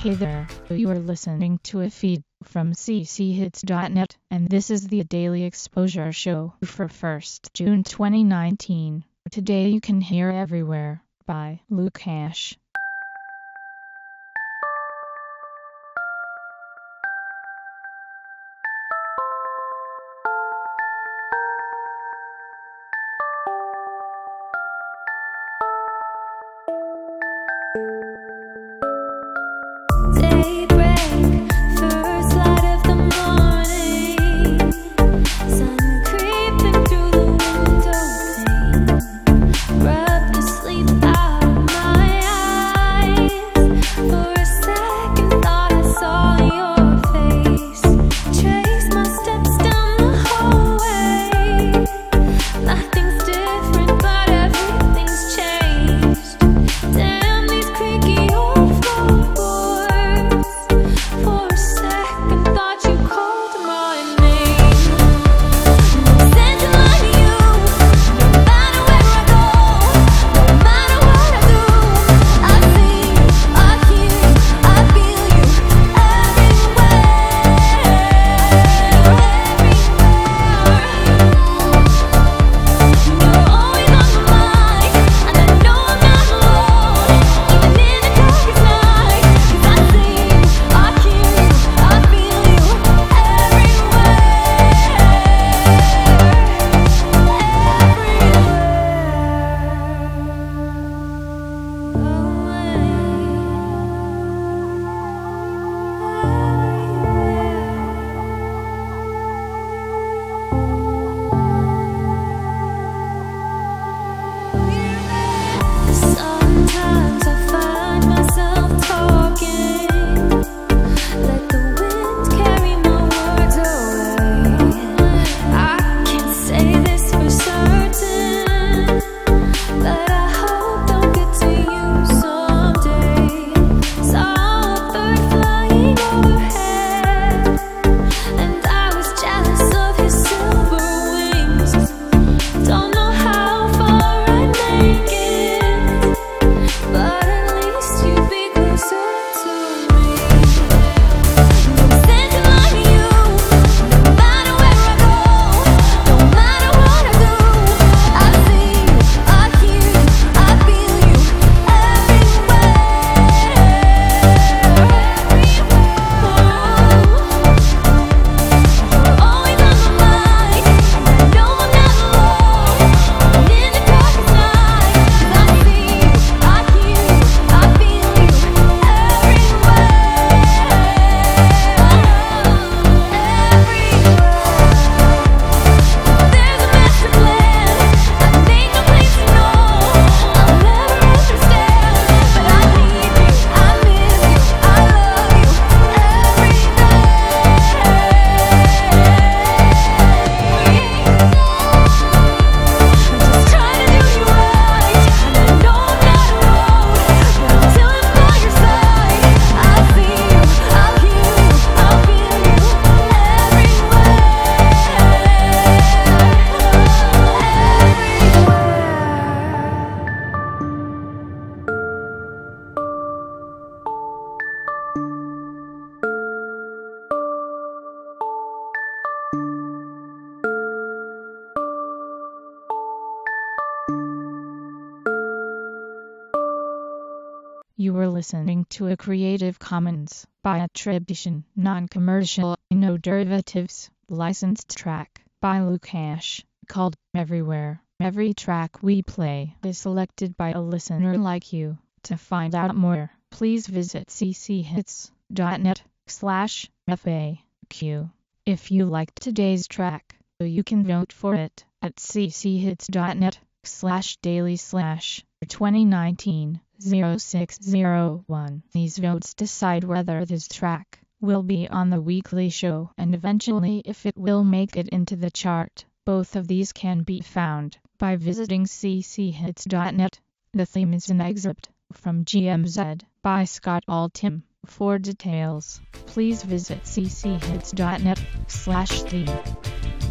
Hey there, you are listening to a feed from cchits.net, and this is the Daily Exposure Show for 1st June 2019. Today you can hear Everywhere by Lukash. You were listening to a Creative Commons by attribution, non-commercial, no derivatives, licensed track by Lukash, called Everywhere. Every track we play is selected by a listener like you. To find out more, please visit cchits.net/FAQ. If you liked today's track, you can vote for it at cchits.net/daily/2019-0601. These votes decide whether this track will be on the weekly show and eventually if it will make it into the chart. Both of these can be found by visiting cchits.net. The theme is an excerpt from GMZ by Scott Altham. For details, please visit cchits.net/theme.